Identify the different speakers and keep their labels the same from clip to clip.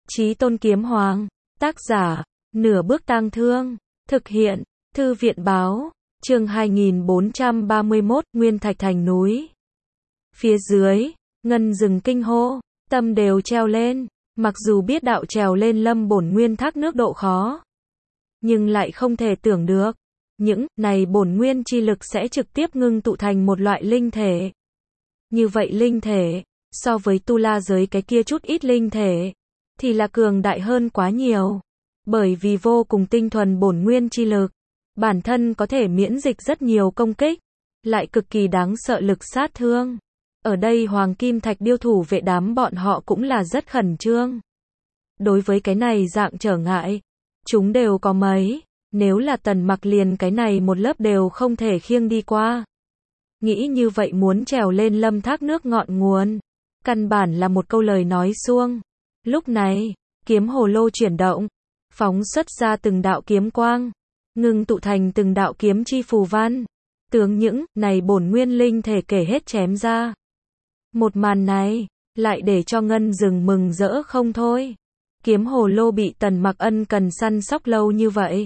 Speaker 1: Chí Tôn Kiếm Hoàng, tác giả, Nửa Bước Tang Thương, thực hiện, Thư viện báo, chương 2431, Nguyên Thạch Thành núi. Phía dưới, ngân rừng kinh hô, tâm đều treo lên, mặc dù biết đạo trèo lên Lâm Bổn Nguyên thác nước độ khó, nhưng lại không thể tưởng được, những này bổn nguyên chi lực sẽ trực tiếp ngưng tụ thành một loại linh thể. Như vậy linh thể, so với tu la giới cái kia chút ít linh thể, thì là cường đại hơn quá nhiều. Bởi vì vô cùng tinh thuần bổn nguyên chi lực, bản thân có thể miễn dịch rất nhiều công kích, lại cực kỳ đáng sợ lực sát thương. Ở đây Hoàng Kim Thạch điêu thủ vệ đám bọn họ cũng là rất khẩn trương. Đối với cái này dạng trở ngại, chúng đều có mấy, nếu là Tần Mặc liền cái này một lớp đều không thể khiêng đi qua. Nghĩ như vậy muốn trèo lên lâm thác nước ngọn nguồn, căn bản là một câu lời nói suông. Lúc này, kiếm hồ lô chuyển động, phóng xuất ra từng đạo kiếm quang, ngưng tụ thành từng đạo kiếm chi phù văn, tướng những này bổn nguyên linh thể kể hết chém ra. Một màn này, lại để cho ngân rừng mừng rỡ không thôi. Kiếm hồ lô bị Tần Mặc ân cần săn sóc lâu như vậy,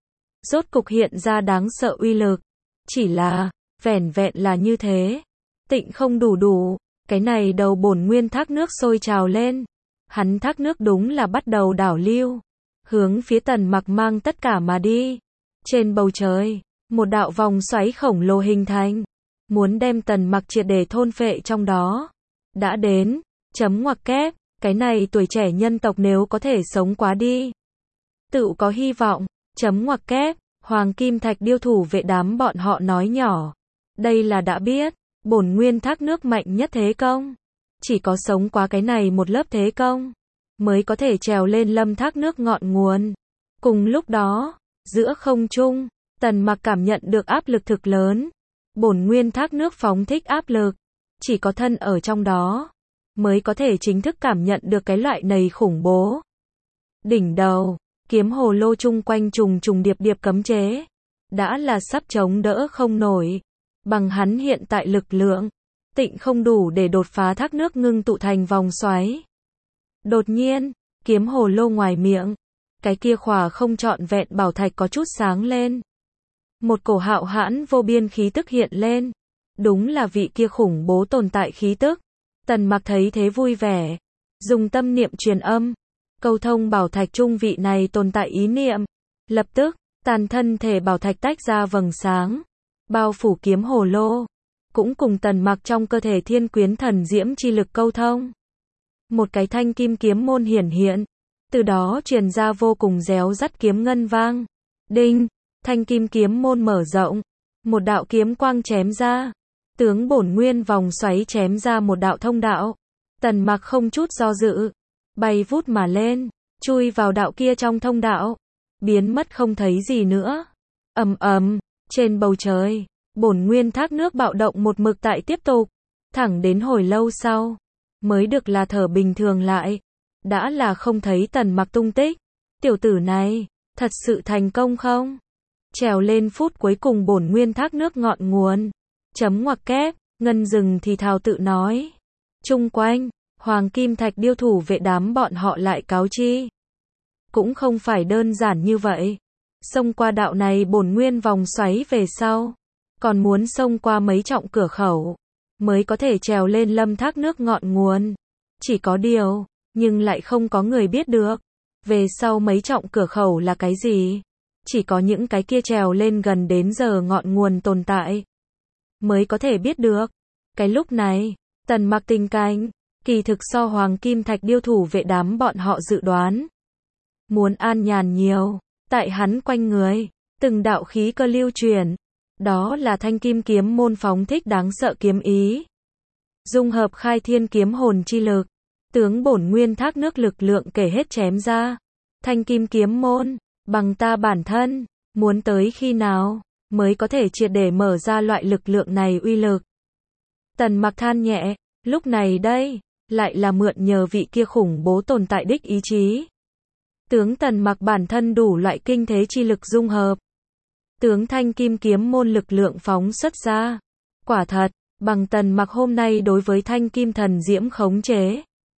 Speaker 1: rốt cục hiện ra đáng sợ uy lực. Chỉ là, vẻn vẹn là như thế, tịnh không đủ, cái này đầu bổn nguyên thác nước sôi trào lên. Hắn thác nước đúng là bắt đầu đảo lưu, hướng phía Tần Mặc mang tất cả mà đi. Trên bầu trời, một đạo vòng xoáy khổng lồ hình thành, muốn đem Tần Mặc triệt để thôn phệ trong đó. Đã đến, chấm ngoặc kép, cái này tuổi trẻ nhân tộc nếu có thể sống quá đi, tự có hy vọng, chấm ngoặc kép. Hoàng Kim Thạch điêu thủ vệ đám bọn họ nói nhỏ, đây là đã biết, bổn nguyên thác nước mạnh nhất thế công. Chỉ có sống qua cái này một lớp thế công, mới có thể trèo lên lâm thác nước ngọn nguồn. Cùng lúc đó, giữa không trung, Tần Mặc cảm nhận được áp lực thực lớn. Bổn nguyên thác nước phóng thích áp lực, chỉ có thân ở trong đó, mới có thể chính thức cảm nhận được cái loại này khủng bố. Đỉnh đầu, kiếm hồ lô chung quanh trùng trùng điệp điệp cấm chế, đã là sắp chống đỡ không nổi. Bằng hắn hiện tại lực lượng, tịnh không đủ để đột phá thác nước ngưng tụ thành vòng xoáy. Đột nhiên, kiếm hồ lô ngoài miệng, cái kia khỏa không trọn vẹn bảo thạch có chút sáng lên. Một cổ hạo hãn vô biên khí tức hiện lên. Đúng là vị kia khủng bố tồn tại khí tức. Tần Mặc thấy thế vui vẻ, dùng tâm niệm truyền âm, câu thông bảo thạch trung vị này tồn tại ý niệm. Lập tức, tàn thân thể bảo thạch tách ra vầng sáng, bao phủ kiếm hồ lô, cũng cùng Tần Mặc trong cơ thể thiên quyến thần diễm chi lực câu thông. Một cái thanh kim kiếm môn hiển hiện, từ đó truyền ra vô cùng réo rắt kiếm ngân vang. Đinh, thanh kim kiếm môn mở rộng, một đạo kiếm quang chém ra, tướng bổn nguyên vòng xoáy chém ra một đạo thông đạo. Tần Mặc không chút do dự, bay vút mà lên, chui vào đạo kia trong thông đạo, biến mất không thấy gì nữa. Ầm ầm, trên bầu trời, bổn nguyên thác nước bạo động một mực tại tiếp tục, thẳng đến hồi lâu sau, mới được là thở bình thường lại. Đã là không thấy Tần Mặc tung tích. Tiểu tử này, thật sự thành công không? Trèo lên phút cuối cùng bổn nguyên thác nước ngọn nguồn. Chấm ngoặc kép, ngân rừng thì thào tự nói. Chung quanh, Hoàng Kim Thạch điêu thủ vệ đám bọn họ lại cáo chi. Cũng không phải đơn giản như vậy. Xông qua đạo này bổn nguyên vòng xoáy về sau, còn muốn xông qua mấy trọng cửa khẩu, mới có thể trèo lên lâm thác nước ngọn nguồn. Chỉ có điều, nhưng lại không có người biết được, về sau mấy trọng cửa khẩu là cái gì. Chỉ có những cái kia trèo lên gần đến giờ ngọn nguồn tồn tại, mới có thể biết được. Cái lúc này, Tần Mặc tình cảnh, kỳ thực so Hoàng Kim Thạch điêu thủ vệ đám bọn họ dự đoán muốn an nhàn nhiều. Tại hắn quanh người, từng đạo khí cơ lưu chuyển, đó là thanh kim kiếm môn phóng thích đáng sợ kiếm ý, dung hợp khai thiên kiếm hồn chi lực, tướng bổn nguyên thác nước lực lượng kể hết chém ra. Thanh kim kiếm môn, bằng ta bản thân, muốn tới khi nào mới có thể triệt để mở ra loại lực lượng này uy lực. Tần Mặc than nhẹ, lúc này đây, lại là mượn nhờ vị kia khủng bố tồn tại đích ý chí. Tướng Tần Mặc bản thân đủ loại kinh thế chi lực dung hợp, tướng thanh kim kiếm môn lực lượng phóng xuất ra. Quả thật, bằng Tần Mặc hôm nay đối với thanh kim thần diễm khống chế,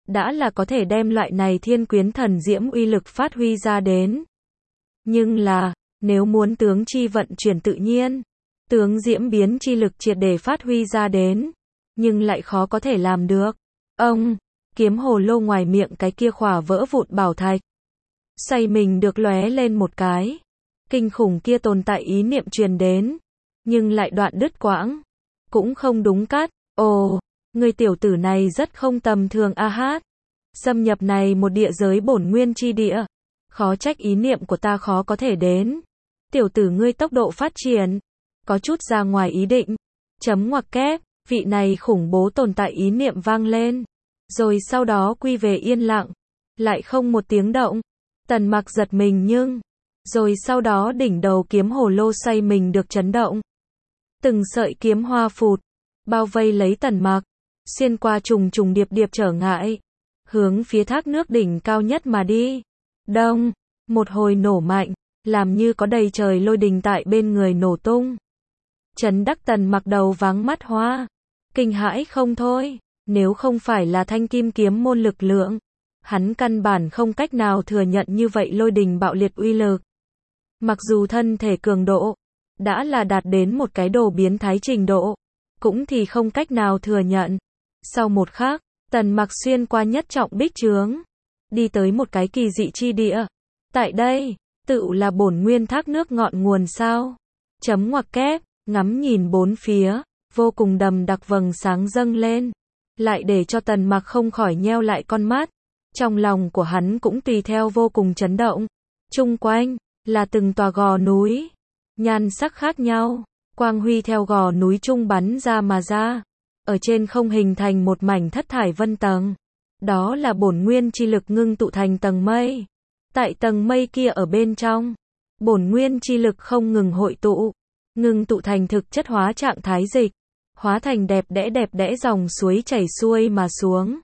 Speaker 1: đã là có thể đem loại này thiên quyến thần diễm uy lực phát huy ra đến. Nhưng là, nếu muốn tướng chi vận chuyển tự nhiên, tướng diễm biến chi lực triệt để phát huy ra đến, nhưng lại khó có thể làm được. Ông, kiếm hồ lô ngoài miệng cái kia khỏa vỡ vụn bảo thạch. Xoay mình được lóe lên một cái. Kinh khủng kia tồn tại ý niệm truyền đến, nhưng lại đoạn đứt quãng. Cũng không đúng cắt. Ồ, người tiểu tử này rất không tầm thường a hát. Xâm nhập này một địa giới bổn nguyên chi địa. Khó trách ý niệm của ta khó có thể đến. Tiểu tử ngươi tốc độ phát triển, có chút ra ngoài ý định. Chấm ngoặc kép, vị này khủng bố tồn tại ý niệm vang lên. Rồi sau đó quy về yên lặng. Lại không một tiếng động. Tần Mặc giật mình nhưng. Rồi sau đó đỉnh đầu kiếm hồ lô xoay mình được chấn động. Từng sợi kiếm hoa phụt. Bao vây lấy Tần Mặc. Xuyên qua trùng trùng điệp điệp trở ngại. Hướng phía thác nước đỉnh cao nhất mà đi. Đông. Một hồi nổ mạnh. Làm như có đầy trời lôi đình tại bên người nổ tung. Trấn đắc Tần Mặc đầu váng mắt hoa. Kinh hãi không thôi. Nếu không phải là thanh kim kiếm môn lực lượng, hắn căn bản không cách nào thừa nhận như vậy lôi đình bạo liệt uy lực. Mặc dù thân thể cường độ đã là đạt đến một cái đồ biến thái trình độ, cũng thì không cách nào thừa nhận. Sau một khắc, Tần Mặc xuyên qua nhất trọng bích chướng, đi tới một cái kỳ dị chi địa. Tại đây, tự là bổn nguyên thác nước ngọn nguồn sao? Chấm ngoặc kép, ngắm nhìn bốn phía, vô cùng đầm đặc vầng sáng dâng lên, lại để cho Tần Mặc không khỏi nheo lại con mắt. Trong lòng của hắn cũng tùy theo vô cùng chấn động. Chung quanh là từng tòa gò núi, nhan sắc khác nhau, quang huy theo gò núi trung bắn ra mà ra, ở trên không hình thành một mảnh thất thải vân tầng. Đó là bổn nguyên chi lực ngưng tụ thành tầng mây. Tại tầng mây kia ở bên trong, bổn nguyên chi lực không ngừng hội tụ, ngưng tụ thành thực chất hóa trạng thái dịch, hóa thành đẹp đẽ dòng suối chảy xuôi mà xuống.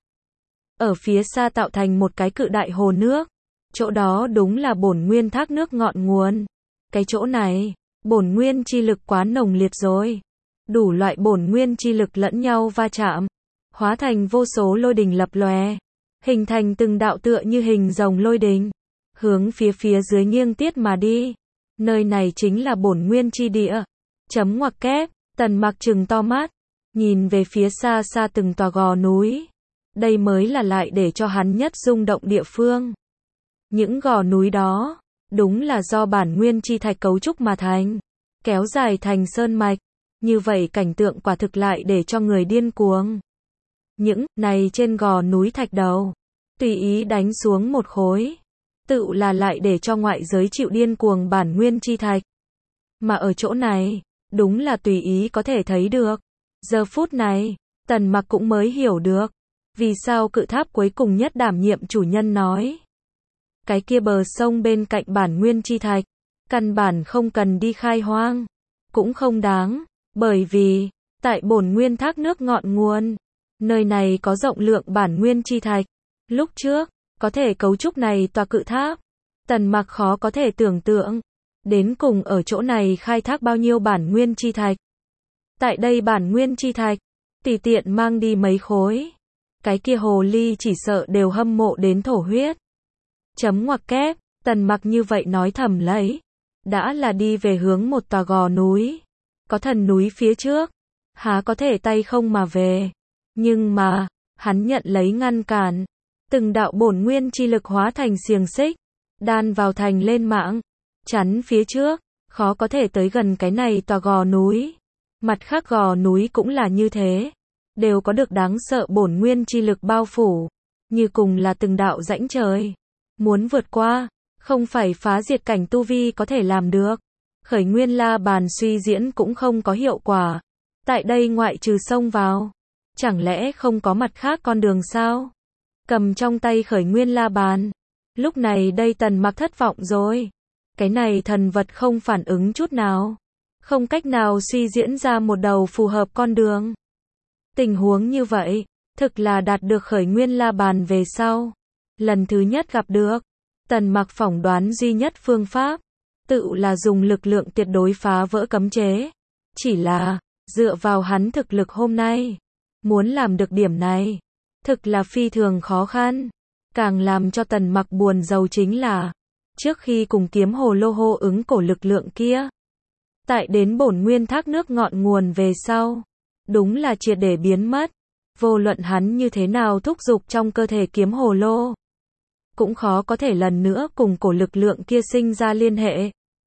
Speaker 1: Ở phía xa tạo thành một cái cự đại hồ nước. Chỗ đó đúng là bổn nguyên thác nước ngọn nguồn. Cái chỗ này, bổn nguyên chi lực quá nồng liệt rồi. Đủ loại bổn nguyên chi lực lẫn nhau va chạm, hóa thành vô số lôi đình lập lòe, hình thành từng đạo tựa như hình rồng lôi đình, hướng phía dưới nghiêng tiết mà đi. Nơi này chính là bổn nguyên chi địa. Chấm ngoặc kép, Tần Mặc trừng to mắt, nhìn về phía xa xa từng tòa gò núi. Đây mới là lại để cho hắn nhất rung động địa phương. Những gò núi đó, đúng là do bản nguyên chi thạch cấu trúc mà thành, kéo dài thành sơn mạch. Như vậy cảnh tượng quả thực lại để cho người điên cuồng. Những này trên gò núi thạch đầu, tùy ý đánh xuống một khối, tự là lại để cho ngoại giới chịu điên cuồng bản nguyên chi thạch. Mà ở chỗ này, đúng là tùy ý có thể thấy được. Giờ phút này, Tần Mặc cũng mới hiểu được, vì sao cự tháp cuối cùng nhất đảm nhiệm chủ nhân nói. Cái kia bờ sông bên cạnh bản nguyên chi thạch, căn bản không cần đi khai hoang, cũng không đáng, bởi vì, tại bổn nguyên thác nước ngọn nguồn, nơi này có rộng lượng bản nguyên chi thạch. Lúc trước, có thể cấu trúc này tòa cự tháp, Tần Mặc khó có thể tưởng tượng, đến cùng ở chỗ này khai thác bao nhiêu bản nguyên chi thạch. Tại đây bản nguyên chi thạch, tùy tiện mang đi mấy khối, cái kia hồ ly chỉ sợ đều hâm mộ đến thổ huyết. Chấm ngoặc kép, Tần Mặc như vậy nói thầm lấy, đã là đi về hướng một tòa gò núi, có thần núi phía trước, há có thể tay không mà về. Nhưng mà, hắn nhận lấy ngăn cản, từng đạo bổn nguyên chi lực hóa thành xiềng xích, đan vào thành lên mạng, chắn phía trước, khó có thể tới gần cái này tòa gò núi. Mặt khác gò núi cũng là như thế, đều có được đáng sợ bổn nguyên chi lực bao phủ, như cùng là từng đạo rãnh trời. Muốn vượt qua, không phải phá diệt cảnh tu vi có thể làm được. Khởi nguyên la bàn suy diễn cũng không có hiệu quả. Tại đây ngoại trừ xông vào, chẳng lẽ không có mặt khác con đường sao? Cầm trong tay khởi nguyên la bàn. Lúc này đây Tần Mặc thất vọng rồi. Cái này thần vật không phản ứng chút nào, không cách nào suy diễn ra một đầu phù hợp con đường. Tình huống như vậy, thực là đạt được khởi nguyên la bàn về sau. Lần thứ nhất gặp được, Tần Mặc phỏng đoán duy nhất phương pháp, tự là dùng lực lượng tuyệt đối phá vỡ cấm chế. Chỉ là, dựa vào hắn thực lực hôm nay, muốn làm được điểm này, Thực là phi thường khó khăn. Càng làm cho Tần Mặc buồn rầu chính là, trước khi cùng kiếm hồ lô hô ứng cổ lực lượng kia, tại đến bổn nguyên thác nước ngọn nguồn về sau, đúng là triệt để biến mất. Vô luận hắn như thế nào thúc giục trong cơ thể kiếm hồ lô, cũng khó có thể lần nữa cùng cổ lực lượng kia sinh ra liên hệ.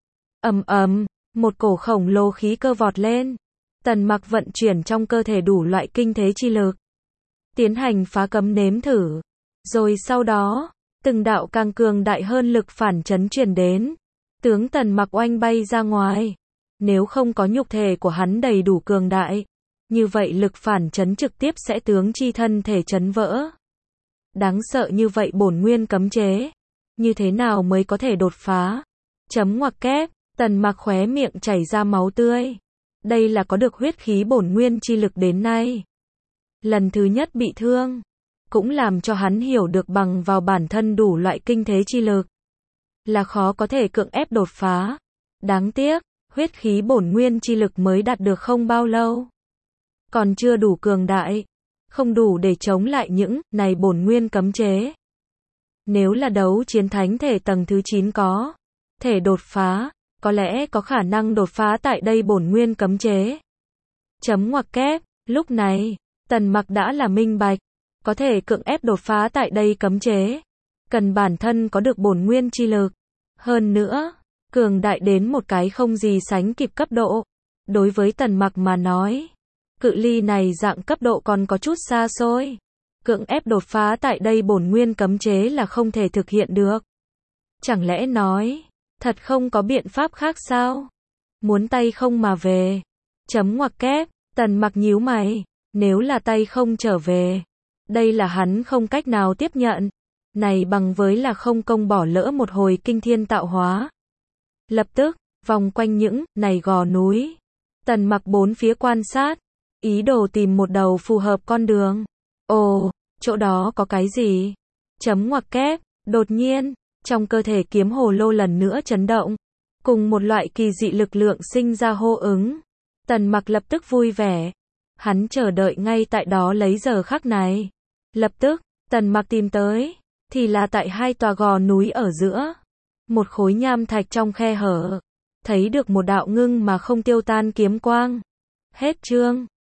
Speaker 1: Ầm ầm, một cổ khổng lồ khí cơ vọt lên. Tần Mặc vận chuyển trong cơ thể đủ loại kinh thế chi lực, tiến hành phá cấm nếm thử. Rồi sau đó, từng đạo càng cường đại hơn lực phản chấn truyền đến, tướng Tần Mặc oanh bay ra ngoài. Nếu không có nhục thể của hắn đầy đủ cường đại, như vậy lực phản chấn trực tiếp sẽ tướng chi thân thể chấn vỡ. Đáng sợ như vậy bổn nguyên cấm chế, như thế nào mới có thể đột phá? Chấm ngoặc kép, Tần Mặc khóe miệng chảy ra máu tươi. Đây là có được huyết khí bổn nguyên chi lực đến nay lần thứ nhất bị thương, cũng làm cho hắn hiểu được bằng vào bản thân đủ loại kinh thế chi lực, là khó có thể cưỡng ép đột phá. Đáng tiếc, huyết khí bổn nguyên chi lực mới đạt được không bao lâu, còn chưa đủ cường đại, không đủ để chống lại những này bổn nguyên cấm chế. Nếu là đấu chiến thánh thể tầng thứ 9 có thể đột phá, có lẽ có khả năng đột phá tại đây bổn nguyên cấm chế. Chấm ngoặc kép, lúc này, Tần Mặc đã là minh bạch, có thể cưỡng ép đột phá tại đây cấm chế, cần bản thân có được bổn nguyên chi lực. Hơn nữa, cường đại đến một cái không gì sánh kịp cấp độ. Đối với Tần Mặc mà nói, cự ly này dạng cấp độ còn có chút xa xôi. Cưỡng ép đột phá tại đây bổn nguyên cấm chế là không thể thực hiện được. Chẳng lẽ nói, thật không có biện pháp khác sao? Muốn tay không mà về. Chấm ngoặc kép, Tần Mặc nhíu mày, nếu là tay không trở về, đây là hắn không cách nào tiếp nhận. Này bằng với là không công bỏ lỡ một hồi kinh thiên tạo hóa. Lập tức, vòng quanh những này gò núi, Tần Mặc bốn phía quan sát, ý đồ tìm một đầu phù hợp con đường. Ồ, chỗ đó có cái gì? Chấm ngoặc kép, đột nhiên, trong cơ thể kiếm hồ lô lần nữa chấn động, cùng một loại kỳ dị lực lượng sinh ra hô ứng. Tần Mặc lập tức vui vẻ, hắn chờ đợi ngay tại đó lấy giờ khắc này. Lập tức, Tần Mặc tìm tới, thì là tại hai tòa gò núi ở giữa, một khối nham thạch trong khe hở, thấy được một đạo ngưng mà không tiêu tan kiếm quang. Hết chương.